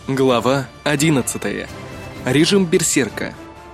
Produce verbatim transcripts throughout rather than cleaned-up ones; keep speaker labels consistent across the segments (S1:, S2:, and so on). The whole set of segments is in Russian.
S1: Глава одиннадцатая. Режим берсерка.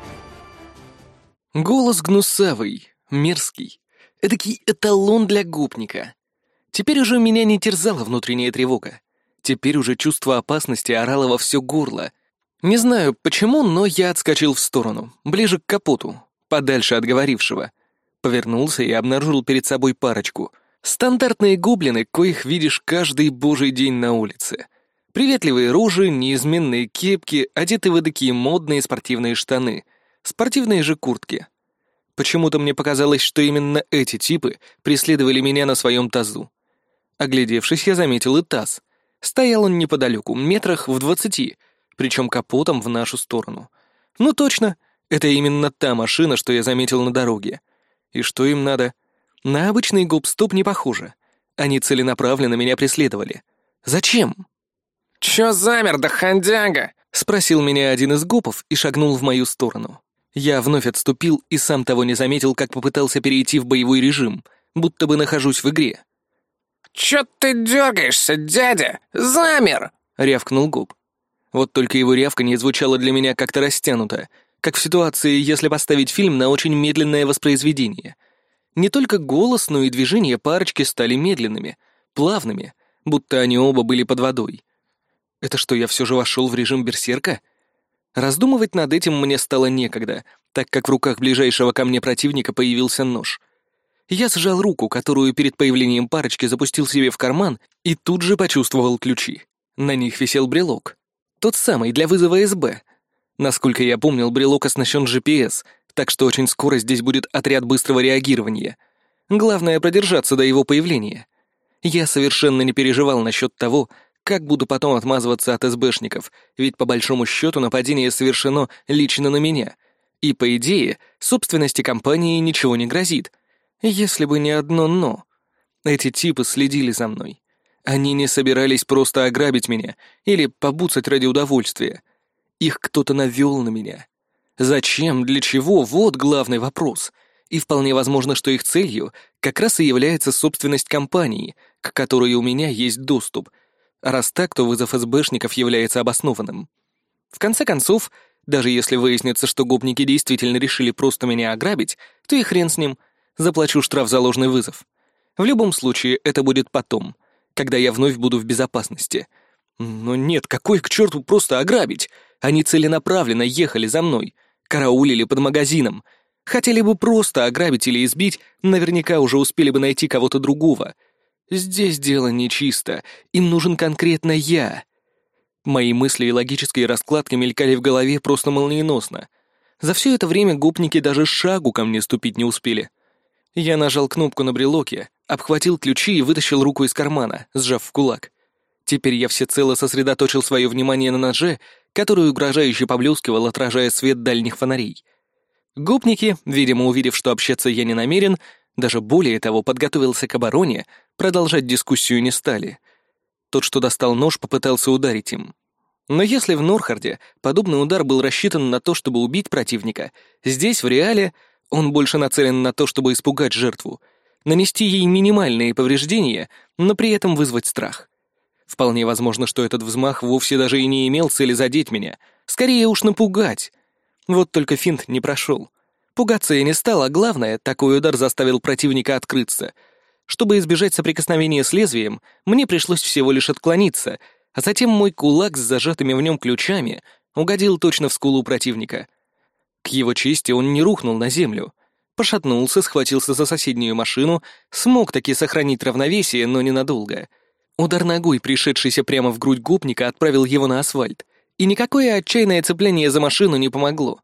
S1: Голос гнусавый, мерзкий, эдакий эталон для гопника. Теперь уже меня не терзала внутренняя тревога. Теперь уже чувство опасности орало во все горло. Не знаю почему, но я отскочил в сторону, ближе к капоту, подальше от говорившего. Повернулся и обнаружил перед собой парочку. Стандартные гоблины, коих видишь каждый божий день на улице. Приветливые рожи, неизменные кепки, одеты в эдакие модные спортивные штаны, спортивные же куртки. Почему-то мне показалось, что именно эти типы преследовали меня на своем тазу. Оглядевшись, я заметил и таз. Стоял он неподалеку, метрах в двадцати, причем капотом в нашу сторону. Ну точно, это именно та машина, что я заметил на дороге. И что им надо? На обычный гоп-стоп не похоже. Они целенаправленно меня преследовали. Зачем?
S2: «Чё замер, да хандяга?»
S1: — спросил меня один из гопов и шагнул в мою сторону. Я вновь отступил и сам того не заметил, как попытался перейти в боевой режим, будто бы нахожусь в игре.
S2: «Чё ты дёргаешься, дядя? Замер!»
S1: — рявкнул гоп. Вот только его рявканье звучало для меня как-то растянуто, как в ситуации, если поставить фильм на очень медленное воспроизведение. Не только голос, но и движения парочки стали медленными, плавными, будто они оба были под водой. Это что, я все же вошел в режим берсерка? Раздумывать над этим мне стало некогда, так как в руках ближайшего ко мне противника появился нож. Я сжал руку, которую перед появлением парочки запустил себе в карман, и тут же почувствовал ключи. На них висел брелок. Тот самый, для вызова эс бэ. Насколько я помнил, брелок оснащен джи пи эс, так что очень скоро здесь будет отряд быстрого реагирования. Главное — продержаться до его появления. Я совершенно не переживал насчет того, как буду потом отмазываться от эс бэшников, ведь по большому счету нападение совершено лично на меня. И, по идее, собственности компании ничего не грозит. Если бы не одно «но». Эти типы следили за мной. Они не собирались просто ограбить меня или побуцать ради удовольствия. Их кто-то навел на меня. Зачем, для чего — вот главный вопрос. И вполне возможно, что их целью как раз и является собственность компании, к которой у меня есть доступ. А раз так, то вызов эс бэшников является обоснованным. В конце концов, даже если выяснится, что гопники действительно решили просто меня ограбить, то и хрен с ним. Заплачу штраф за ложный вызов. В любом случае, это будет потом, когда я вновь буду в безопасности. Но нет, какой к черту просто ограбить? Они целенаправленно ехали за мной, караулили под магазином. Хотели бы просто ограбить или избить, наверняка уже успели бы найти кого-то другого. Здесь дело нечисто, им нужен конкретно я. Мои мысли и логические раскладки мелькали в голове просто молниеносно. За все это время гопники даже шагу ко мне ступить не успели. Я нажал кнопку на брелоке, обхватил ключи и вытащил руку из кармана, сжав в кулак. Теперь я всецело сосредоточил свое внимание на ноже, который угрожающе поблескивал, отражая свет дальних фонарей. Гопники, видимо, увидев, что общаться я не намерен, даже более того, подготовился к обороне, продолжать дискуссию не стали. Тот, что достал нож, попытался ударить им. Но если в Норхарде подобный удар был рассчитан на то, чтобы убить противника, здесь, в реале, он больше нацелен на то, чтобы испугать жертву, нанести ей минимальные повреждения, но при этом вызвать страх. Вполне возможно, что этот взмах вовсе даже и не имел цели задеть меня, скорее уж напугать. Вот только финт не прошел. Пугаться я не стал, а главное, такой удар заставил противника открыться. Чтобы избежать соприкосновения с лезвием, мне пришлось всего лишь отклониться, а затем мой кулак с зажатыми в нем ключами угодил точно в скулу противника. К его чести он не рухнул на землю. Пошатнулся, схватился за соседнюю машину, смог таки сохранить равновесие, но ненадолго. Удар ногой, пришедшийся прямо в грудь гопника, отправил его на асфальт, и никакое отчаянное цепление за машину не помогло.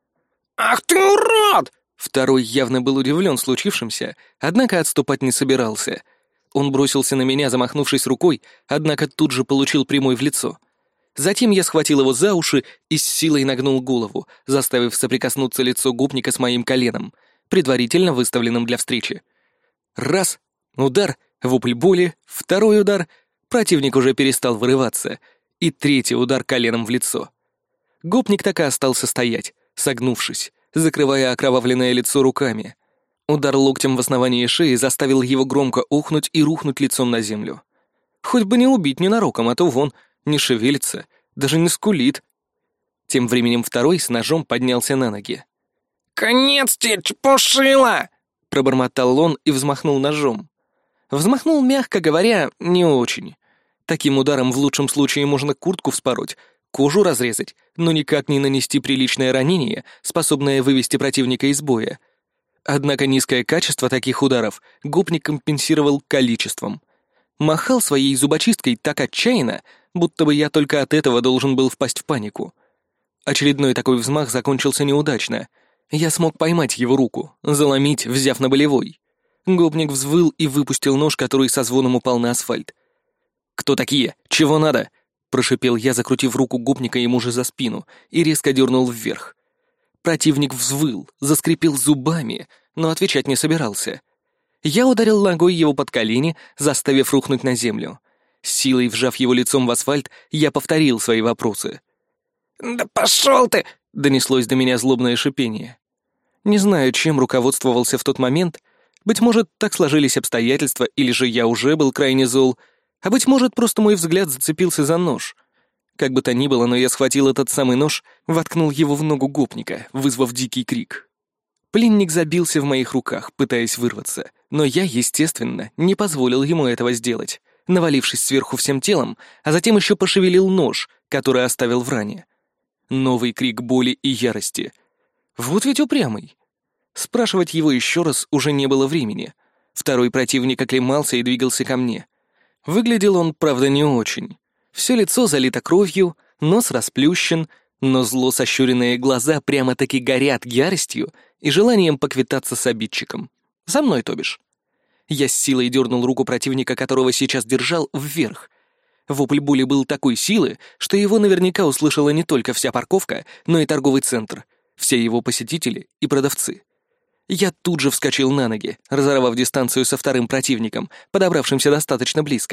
S2: «Ах ты урод!»
S1: Второй явно был удивлен случившимся, однако отступать не собирался. Он бросился на меня, замахнувшись рукой, однако тут же получил прямой в лицо. Затем я схватил его за уши и с силой нагнул голову, заставив соприкоснуться лицо гопника с моим коленом, предварительно выставленным для встречи. Раз, удар, вопль боли, второй удар, противник уже перестал вырываться, и третий удар коленом в лицо. Гопник так и остался стоять, согнувшись, закрывая окровавленное лицо руками. Удар локтем в основании шеи заставил его громко охнуть и рухнуть лицом на землю. Хоть бы не убить ненароком, а то вон, не шевелится, даже не скулит. Тем временем второй с ножом поднялся на ноги.
S2: «Конец тебе, чепушила!»
S1: — пробормотал он и взмахнул ножом. Взмахнул, мягко говоря, не очень. Таким ударом в лучшем случае можно куртку вспороть, кожу разрезать, но никак не нанести приличное ранение, способное вывести противника из боя. Однако низкое качество таких ударов гопник компенсировал количеством. Махал своей зубочисткой так отчаянно, будто бы я только от этого должен был впасть в панику. Очередной такой взмах закончился неудачно. Я смог поймать его руку, заломить, взяв на болевой. Гопник взвыл и выпустил нож, который со звоном упал на асфальт. «Кто такие? Чего надо?» — прошипел я, закрутив руку гопника ему же за спину, и резко дернул вверх. Противник взвыл, заскрипел зубами, но отвечать не собирался. Я ударил ногой его под колени, заставив рухнуть на землю. С силой вжав его лицом в асфальт, я повторил свои вопросы.
S2: «Да пошел ты!» —
S1: донеслось до меня злобное шипение. Не знаю, чем руководствовался в тот момент. Быть может, так сложились обстоятельства, или же я уже был крайне зол, а быть может, просто мой взгляд зацепился за нож. Как бы то ни было, но я схватил этот самый нож, воткнул его в ногу гопника, вызвав дикий крик. Пленник забился в моих руках, пытаясь вырваться, но я, естественно, не позволил ему этого сделать, навалившись сверху всем телом, а затем еще пошевелил нож, который оставил в ране. Новый крик боли и ярости. Вот ведь упрямый. Спрашивать его еще раз уже не было времени. Второй противник оклемался и двигался ко мне. Выглядел он, правда, не очень. Все лицо залито кровью, нос расплющен, но зло сощуренные глаза прямо-таки горят яростью и желанием поквитаться с обидчиком. За мной, то бишь. Я с силой дернул руку противника, которого сейчас держал, вверх. Вопль боли был такой силы, что его наверняка услышала не только вся парковка, но и торговый центр, все его посетители и продавцы. Я тут же вскочил на ноги, разорвав дистанцию со вторым противником, подобравшимся достаточно близко.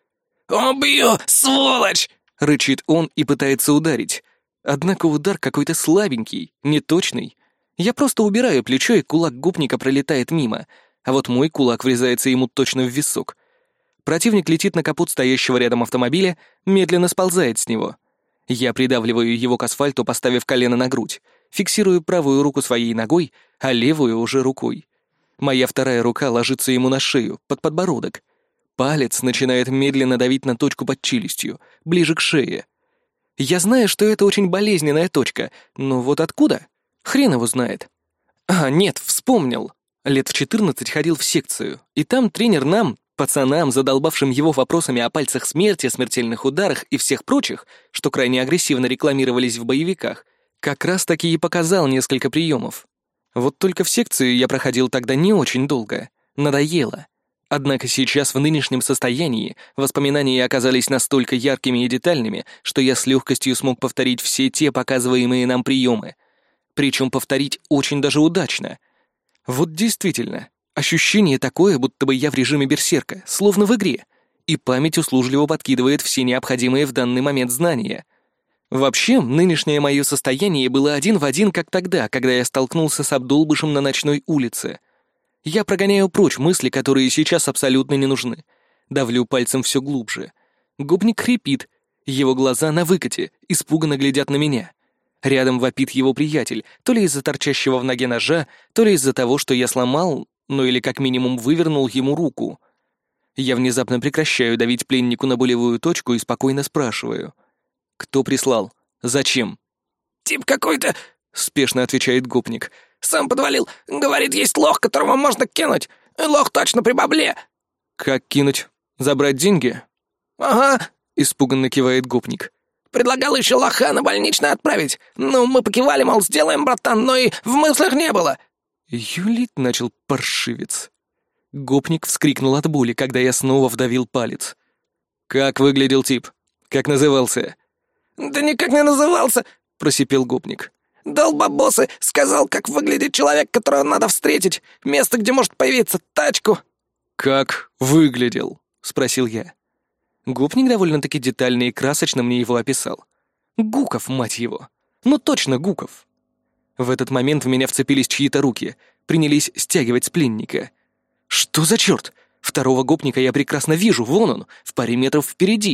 S2: «Убью, сволочь!»
S1: — рычит он и пытается ударить. Однако удар какой-то слабенький, неточный. Я просто убираю плечо, и кулак гопника пролетает мимо, а вот мой кулак врезается ему точно в висок. Противник летит на капот стоящего рядом автомобиля, медленно сползает с него. Я придавливаю его к асфальту, поставив колено на грудь, фиксирую правую руку своей ногой, а левую уже рукой. Моя вторая рука ложится ему на шею, под подбородок. Палец начинает медленно давить на точку под челюстью, ближе к шее. Я знаю, что это очень болезненная точка, но вот откуда? Хрен его знает. А, нет, вспомнил. Лет в четырнадцать ходил в секцию, и там тренер нам, пацанам, задолбавшим его вопросами о пальцах смерти, смертельных ударах и всех прочих, что крайне агрессивно рекламировались в боевиках, как раз-таки и показал несколько приемов. Вот только в секцию я проходил тогда не очень долго. Надоело. Однако сейчас в нынешнем состоянии воспоминания оказались настолько яркими и детальными, что я с легкостью смог повторить все те показываемые нам приемы. Причем повторить очень даже удачно. Вот действительно, ощущение такое, будто бы я в режиме берсерка, словно в игре, и память услужливо подкидывает все необходимые в данный момент знания. Вообще, нынешнее мое состояние было один в один, как тогда, когда я столкнулся с Абдулбышем на ночной улице. Я прогоняю прочь мысли, которые сейчас абсолютно не нужны. Давлю пальцем все глубже. Гопник хрипит, его глаза на выкате, испуганно глядят на меня. Рядом вопит его приятель, то ли из-за торчащего в ноге ножа, то ли из-за того, что я сломал, ну или как минимум вывернул ему руку. Я внезапно прекращаю давить пленнику на болевую точку и спокойно спрашиваю. «Кто прислал? Зачем?»
S2: «Тип какой-то»,
S1: — спешно отвечает гопник.
S2: «Сам подвалил. Говорит, есть лох, которого можно кинуть. Лох точно при бабле».
S1: «Как кинуть? Забрать деньги?»
S2: «Ага»,
S1: — испуганно кивает гопник.
S2: «Предлагал еще лоха на больничный отправить. Ну, мы покивали, мол, сделаем, братан, но и в мыслях не было».
S1: Юлить начал паршивец. Гопник вскрикнул от боли, когда я снова вдавил палец. «Как выглядел тип? Как назывался?»
S2: «Да никак не назывался», —
S1: просипел гопник.
S2: «Долбобосы сказал, как выглядит человек, которого надо встретить, место, где может появиться тачку».
S1: «Как выглядел?» — спросил я. Гопник довольно-таки детально и красочно мне его описал. Гуков, мать его. Ну точно Гуков. В этот момент в меня вцепились чьи-то руки, принялись стягивать с пленника. Что за черт? Второго гопника я прекрасно вижу, вон он, в паре метров впереди,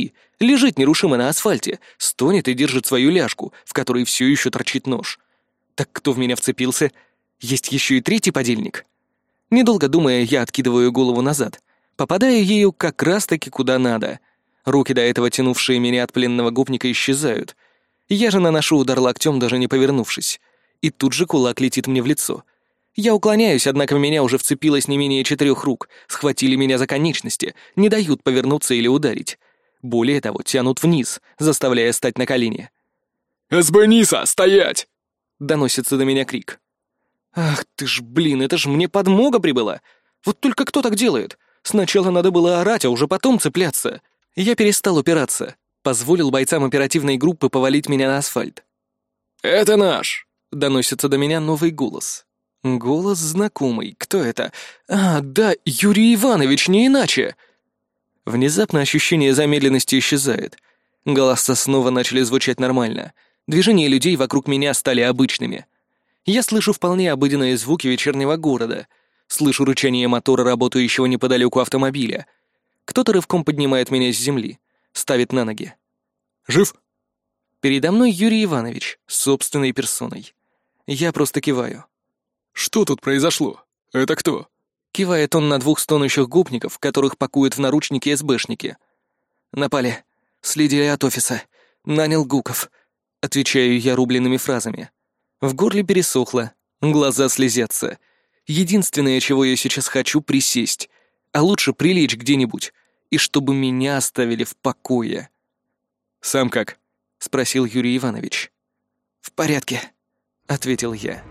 S1: Лежит нерушимо на асфальте, стонет и держит свою ляжку, в которой все еще торчит нож. Так кто в меня вцепился? Есть еще и третий подельник. Недолго думая, я откидываю голову назад, попадая ею как раз-таки куда надо. Руки, до этого тянувшие меня от пленного гопника, исчезают. Я же наношу удар локтем, даже не повернувшись. И тут же кулак летит мне в лицо. Я уклоняюсь, однако в меня уже вцепилось не менее четырех рук, схватили меня за конечности, не дают повернуться или ударить. Более того, тянут вниз, заставляя стать на колени.
S3: «Эсбениса, стоять!»
S1: — доносится до меня крик. «Ах ты ж, блин, это ж мне подмога прибыла! Вот только кто так делает? Сначала надо было орать, а уже потом цепляться!» Я перестал упираться, позволил бойцам оперативной группы повалить меня на асфальт.
S3: «Это наш!»
S1: — доносится до меня новый голос. Голос знакомый. Кто это? А, да, Юрий Иванович, не иначе! Внезапно ощущение замедленности исчезает. Голоса снова начали звучать нормально. Движения людей вокруг меня стали обычными. Я слышу вполне обыденные звуки вечернего города. Слышу рычание мотора, работающего неподалеку автомобиля. Кто-то рывком поднимает меня с земли, ставит на ноги.
S3: «Жив?»
S1: Передо мной Юрий Иванович, собственной персоной. Я просто киваю.
S3: «Что тут произошло? Это кто?»
S1: Кивает он на двух стонущих гопников, которых пакуют в наручники эсбэшники. «Напали. Следили от офиса. Нанял Гуков». Отвечаю я рубленными фразами. В горле пересохло, глаза слезятся. Единственное, чего я сейчас хочу, присесть. А лучше прилечь где-нибудь. И чтобы меня оставили в покое.
S3: «Сам как?»
S1: — спросил Юрий Иванович. «В порядке», — ответил я.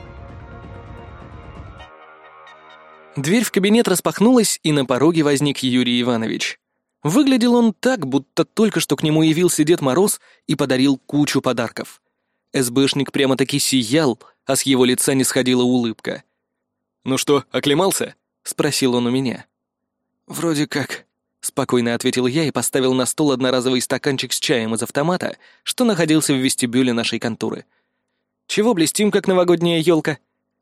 S1: Дверь в кабинет распахнулась, и на пороге возник Юрий Иванович. Выглядел он так, будто только что к нему явился Дед Мороз и подарил кучу подарков. СБшник прямо-таки сиял, а с его лица не сходила улыбка.
S3: «Ну что, оклемался?»
S1: — спросил он у меня. «Вроде как», — спокойно ответил я и поставил на стол одноразовый стаканчик с чаем из автомата, что находился в вестибюле нашей конторы. «Чего блестим, как новогодняя елка?»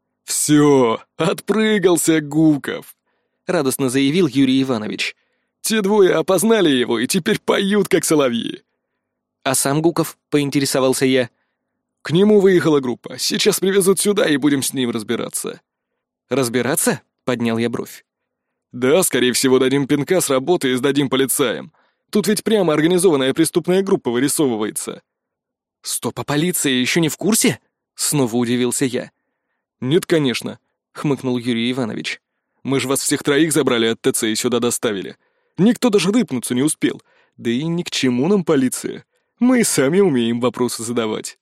S3: «Все, отпрыгался Гуков»,
S1: — радостно заявил Юрий Иванович.
S3: «Те двое опознали его и теперь поют, как соловьи».
S1: «А сам Гуков?» — поинтересовался я.
S3: «К нему выехала группа. Сейчас привезут сюда и будем с ним разбираться».
S1: «Разбираться?» — поднял я бровь.
S3: «Да, скорее всего, дадим пинка с работы и сдадим полицаям. Тут ведь прямо организованная преступная группа вырисовывается».
S1: «Стоп, а полиция еще не в курсе?» — снова удивился я.
S3: «Нет, конечно»,
S1: — хмыкнул Юрий Иванович.
S3: «Мы же вас всех троих забрали от ТЦ и сюда доставили. Никто даже рыпнуться не успел. Да и ни к чему нам полиция. Мы и сами умеем вопросы задавать».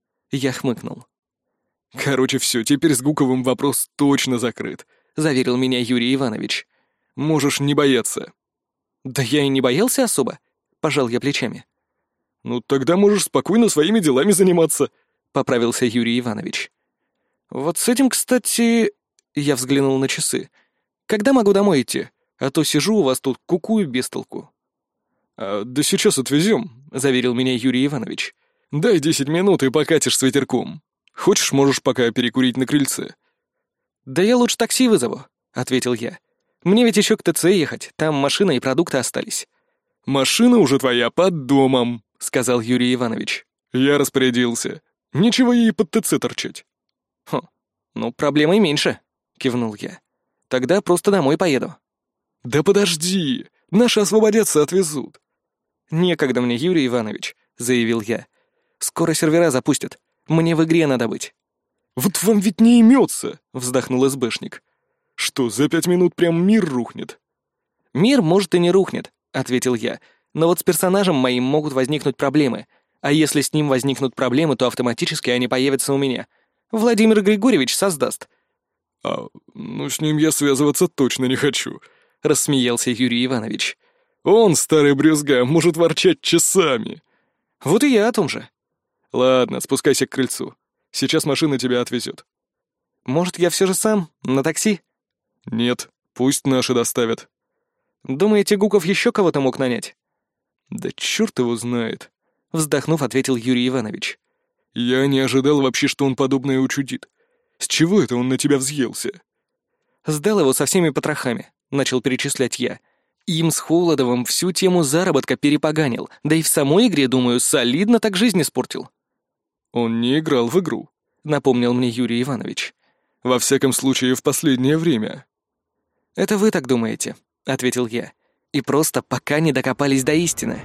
S1: Я хмыкнул.
S3: «Короче, все, теперь с Гуковым вопрос точно закрыт», —
S1: заверил меня Юрий Иванович.
S3: «Можешь не бояться».
S1: «Да я и не боялся особо», — пожал я плечами.
S3: «Ну, тогда можешь спокойно своими делами заниматься»,
S1: — поправился Юрий Иванович. «Вот с этим, кстати...» — я взглянул на часы. «Когда могу домой идти? А то сижу у вас тут кукую без толку».
S3: А, «Да сейчас отвезем»,
S1: — заверил меня Юрий Иванович.
S3: «Дай десять минут и покатишь с ветерком. Хочешь, можешь пока перекурить на крыльце».
S1: «Да я лучше такси вызову», — ответил я. «Мне ведь еще к ТЦ ехать, там машина и продукты остались».
S3: «Машина уже твоя под домом»,
S1: — сказал Юрий Иванович.
S3: «Я распорядился. Нечего ей под ТЦ торчать».
S1: «Хм, ну, проблемой меньше», — кивнул я. «Тогда просто домой поеду».
S3: «Да подожди, наши освободятся, отвезут».
S1: «Некогда мне, Юрий Иванович», — заявил я. «Скоро сервера запустят. Мне в игре надо быть».
S3: «Вот вам ведь не имется»,
S1: — вздохнул СБшник.
S3: «Что, за пять минут прям мир рухнет?»
S1: «Мир, может, и не рухнет», — ответил я. «Но вот с персонажем моим могут возникнуть проблемы. А если с ним возникнут проблемы, то автоматически они появятся у меня. Владимир Григорьевич создаст».
S3: «А, ну с ним я связываться точно не хочу», —
S1: рассмеялся Юрий Иванович.
S3: «Он, старый брюзга, может ворчать часами».
S1: «Вот и я о том же».
S3: «Ладно, спускайся к крыльцу. Сейчас машина тебя отвезет».
S1: «Может, я все же сам? На такси?»
S3: «Нет, пусть наши доставят».
S1: «Думаете, Гуков еще кого-то мог нанять?»
S3: «Да черт его знает»,
S1: — вздохнув, ответил Юрий Иванович.
S3: «Я не ожидал вообще, что он подобное учудит. С чего это он на тебя взъелся?»
S1: «Сдал его со всеми потрохами», — начал перечислять я. Им с Холодовым всю тему заработка перепоганил, да и в самой игре, думаю, солидно так жизнь испортил.
S3: Он не играл в игру,
S1: Напомнил мне Юрий Иванович.
S3: во всяком случае, в последнее время.
S1: «Это вы так думаете», — ответил я. «И просто пока не докопались до истины».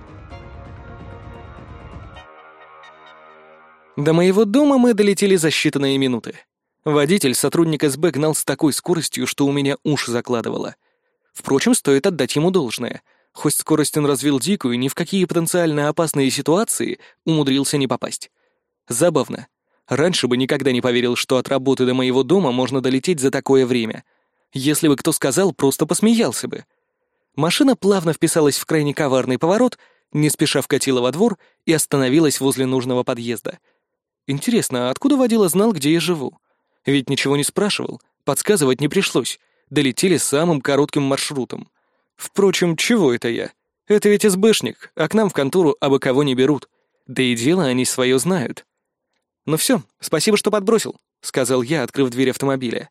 S1: До моего дома мы долетели за считанные минуты. Водитель, сотрудник эс бэ, гнал с такой скоростью, что у меня уши закладывало. Впрочем, стоит отдать ему должное. Хоть скорость он развил дикую, ни в какие потенциально опасные ситуации умудрился не попасть. Забавно. Раньше бы никогда не поверил, что от работы до моего дома можно долететь за такое время. Если бы кто сказал, просто посмеялся бы. Машина плавно вписалась в крайне коварный поворот, не спеша вкатила во двор и остановилась возле нужного подъезда. Интересно, а откуда водила знал, где я живу? Ведь ничего не спрашивал, подсказывать не пришлось. Долетели самым коротким маршрутом. Впрочем, чего это я? Это ведь эс бэшник, а к нам в контору абы кого не берут. Да и дело они свое знают. «Ну все, спасибо, что подбросил», — сказал я, открыв дверь автомобиля.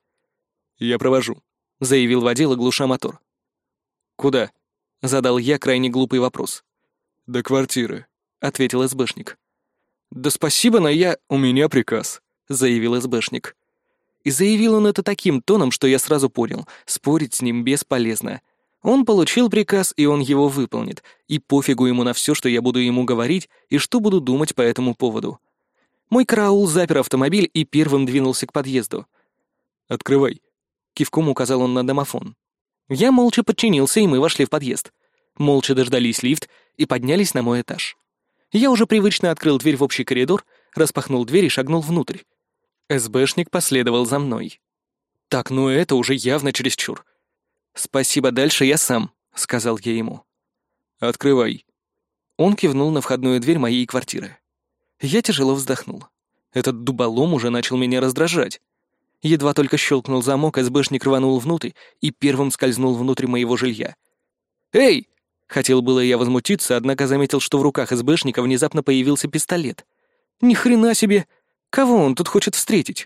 S3: «Я провожу»,
S1: — заявил водила, глуша мотор. «Куда?» — задал я крайне глупый вопрос.
S3: «До квартиры»,
S1: — ответил эс бэшник. «Да спасибо, но я...»
S3: «У меня приказ»,
S1: — заявил эс бэшник. И заявил он это таким тоном, что я сразу понял, спорить с ним бесполезно. Он получил приказ, и он его выполнит, и пофигу ему на все, что я буду ему говорить и что буду думать по этому поводу. Мой караул запер автомобиль и первым двинулся к подъезду.
S3: «Открывай»,
S1: — кивком указал он на домофон. Я молча подчинился, и мы вошли в подъезд. Молча дождались лифт и поднялись на мой этаж. Я уже привычно открыл дверь в общий коридор, распахнул дверь и шагнул внутрь. эс бэшник последовал за мной. Так, ну это уже явно чересчур. «Спасибо, дальше я сам», — сказал я ему.
S3: «Открывай».
S1: Он кивнул на входную дверь моей квартиры. Я тяжело вздохнул. Этот дуболом уже начал меня раздражать. Едва только щелкнул замок, эс бэшник рванул внутрь и первым скользнул внутрь моего жилья. «Эй!» — хотел было я возмутиться, однако заметил, что в руках эс бэшника внезапно появился пистолет. «Ни хрена себе! Кого он тут хочет встретить?»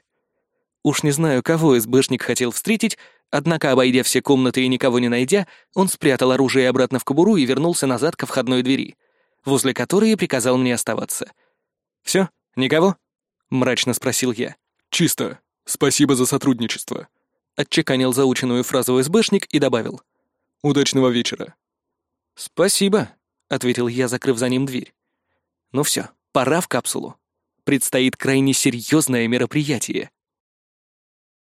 S1: Уж не знаю, кого эс бэшник хотел встретить, однако, обойдя все комнаты и никого не найдя, он спрятал оружие обратно в кобуру и вернулся назад ко входной двери, возле которой и приказал мне оставаться. «Все? Никого?» — мрачно спросил я.
S3: «Чисто. Спасибо за сотрудничество»,
S1: — отчеканил заученную фразу эс бэшник и добавил.
S3: «Удачного вечера».
S1: «Спасибо», — ответил я, закрыв за ним дверь. «Ну все, пора в капсулу. Предстоит крайне серьезное мероприятие».